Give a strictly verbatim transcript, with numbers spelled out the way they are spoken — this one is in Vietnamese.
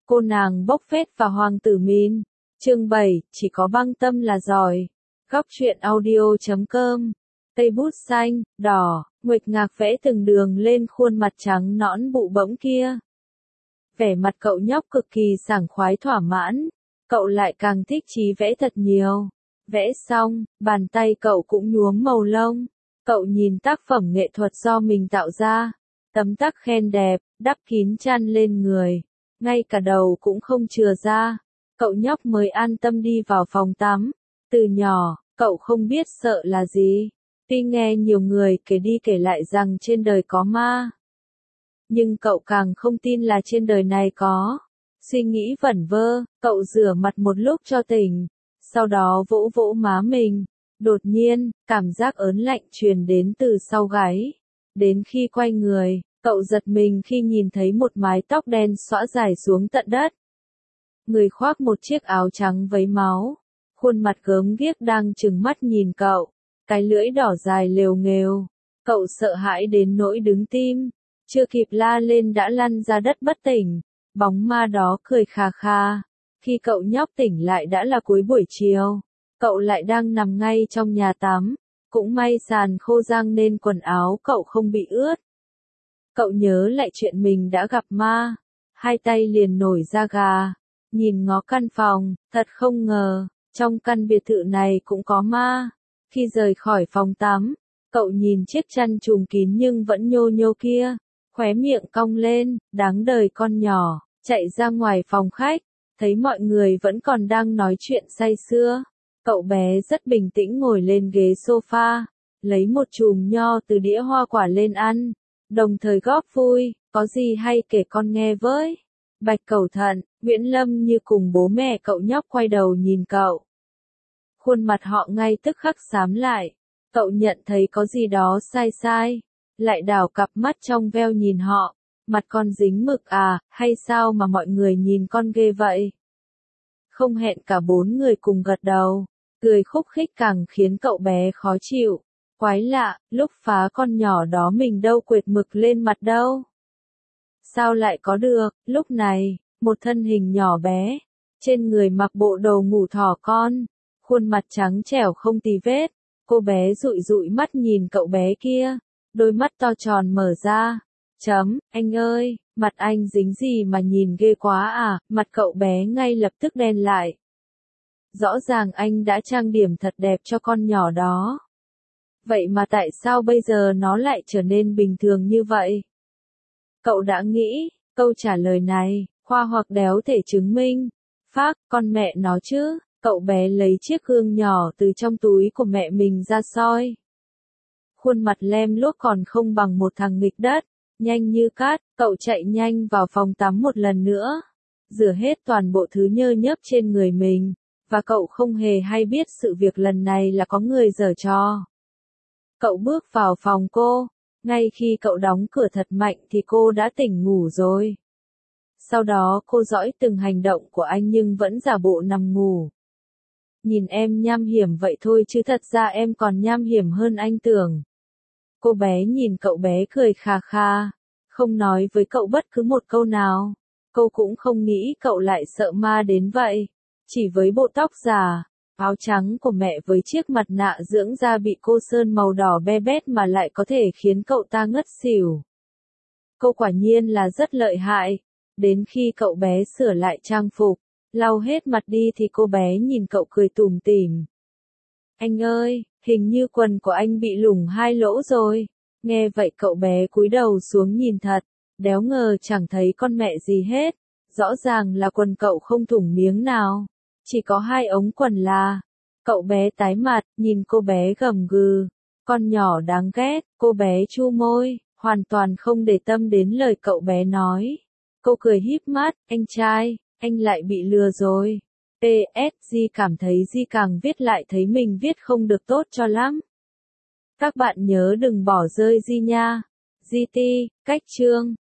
Cô nàng bốc phét và hoàng tử Min. Chương bảy, chỉ có băng tâm là giỏi. Góc truyện audio chấm com. Cây bút xanh, đỏ, nguệch ngạc vẽ từng đường lên khuôn mặt trắng nõn bụ bẫm kia. Vẻ mặt cậu nhóc cực kỳ sảng khoái thỏa mãn, cậu lại càng thích chí vẽ thật nhiều. Vẽ xong, bàn tay cậu cũng nhuốm màu lông. Cậu nhìn tác phẩm nghệ thuật do mình tạo ra. Tấm tắc khen đẹp, đắp kín chăn lên người. Ngay cả đầu cũng không chừa ra. Cậu nhóc mới an tâm đi vào phòng tắm. Từ nhỏ, cậu không biết sợ là gì. Tuy nghe nhiều người kể đi kể lại rằng trên đời có ma. Nhưng cậu càng không tin là trên đời này có. Suy nghĩ vẩn vơ, cậu rửa mặt một lúc cho tỉnh. Sau đó vỗ vỗ má mình. Đột nhiên, cảm giác ớn lạnh truyền đến từ sau gáy. Đến khi quay người, cậu giật mình khi nhìn thấy một mái tóc đen xõa dài xuống tận đất. Người khoác một chiếc áo trắng vấy máu. Khuôn mặt gớm ghiếc đang trừng mắt nhìn cậu. Cái lưỡi đỏ dài lều nghều. Cậu sợ hãi đến nỗi đứng tim. Chưa kịp la lên đã lăn ra đất bất tỉnh. Bóng ma đó cười khà khà. Khi cậu nhóc tỉnh lại đã là cuối buổi chiều. Cậu lại đang nằm ngay trong nhà tắm. Cũng may sàn khô rang nên quần áo cậu không bị ướt. Cậu nhớ lại chuyện mình đã gặp ma. Hai tay liền nổi da gà. Nhìn ngó căn phòng, thật không ngờ, trong căn biệt thự này cũng có ma. Khi rời khỏi phòng tắm, cậu nhìn chiếc chăn trùm kín nhưng vẫn nhô nhô kia. Khóe miệng cong lên, đáng đời con nhỏ, chạy ra ngoài phòng khách. Thấy mọi người vẫn còn đang nói chuyện say sưa. Cậu bé rất bình tĩnh ngồi lên ghế sofa, lấy một chùm nho từ đĩa hoa quả lên ăn, đồng thời góp vui, có gì hay kể con nghe với. Bạch Cẩu Thận, Nguyễn Lâm Như cùng bố mẹ cậu nhóc quay đầu nhìn cậu. Khuôn mặt họ ngay tức khắc xám lại, cậu nhận thấy có gì đó sai sai, lại đảo cặp mắt trong veo nhìn họ, mặt con dính mực à, hay sao mà mọi người nhìn con ghê vậy? Không hẹn cả bốn người cùng gật đầu. Cười khúc khích càng khiến cậu bé khó chịu. Quái lạ, lúc phá con nhỏ đó mình đâu quệt mực lên mặt đâu. Sao lại có được, lúc này, một thân hình nhỏ bé, trên người mặc bộ đồ ngủ thỏ con, khuôn mặt trắng trẻo không tì vết, cô bé dụi dụi mắt nhìn cậu bé kia, đôi mắt to tròn mở ra. Chấm, anh ơi, mặt anh dính gì mà nhìn ghê quá à, mặt cậu bé ngay lập tức đen lại. Rõ ràng anh đã trang điểm thật đẹp cho con nhỏ đó. Vậy mà tại sao bây giờ nó lại trở nên bình thường như vậy? Cậu đã nghĩ, câu trả lời này, khoa hoặc đéo thể chứng minh. Phác, con mẹ nó chứ, cậu bé lấy chiếc gương nhỏ từ trong túi của mẹ mình ra soi. Khuôn mặt lem luốc còn không bằng một thằng nghịch đất, nhanh như cát, cậu chạy nhanh vào phòng tắm một lần nữa. Rửa hết toàn bộ thứ nhơ nhớp trên người mình. Và cậu không hề hay biết sự việc lần này là có người giở trò. Cậu bước vào phòng cô, ngay khi cậu đóng cửa thật mạnh thì cô đã tỉnh ngủ rồi. Sau đó cô dõi từng hành động của anh nhưng vẫn giả bộ nằm ngủ. Nhìn em nham hiểm vậy thôi chứ thật ra em còn nham hiểm hơn anh tưởng. Cô bé nhìn cậu bé cười khà khà, không nói với cậu bất cứ một câu nào. Cô cũng không nghĩ cậu lại sợ ma đến vậy. Chỉ với bộ tóc giả, áo trắng của mẹ với chiếc mặt nạ dưỡng da bị cô sơn màu đỏ be bét mà lại có thể khiến cậu ta ngất xỉu. Cô quả nhiên là rất lợi hại. Đến khi cậu bé sửa lại trang phục, lau hết mặt đi thì cô bé nhìn cậu cười tủm tỉm. Anh ơi, hình như quần của anh bị lủng hai lỗ rồi. Nghe vậy cậu bé cúi đầu xuống nhìn thật, đéo ngờ chẳng thấy con mẹ gì hết. Rõ ràng là quần cậu không thủng miếng nào. Chỉ có hai ống quần là. Cậu bé tái mặt, nhìn cô bé gầm gừ. Con nhỏ đáng ghét, cô bé chu môi, hoàn toàn không để tâm đến lời cậu bé nói. Cô cười híp mắt, anh trai, anh lại bị lừa rồi. pê ét Di cảm thấy Di càng viết lại thấy mình viết không được tốt cho lắm. Các bạn nhớ đừng bỏ rơi Di nha. giê tê, cách chương.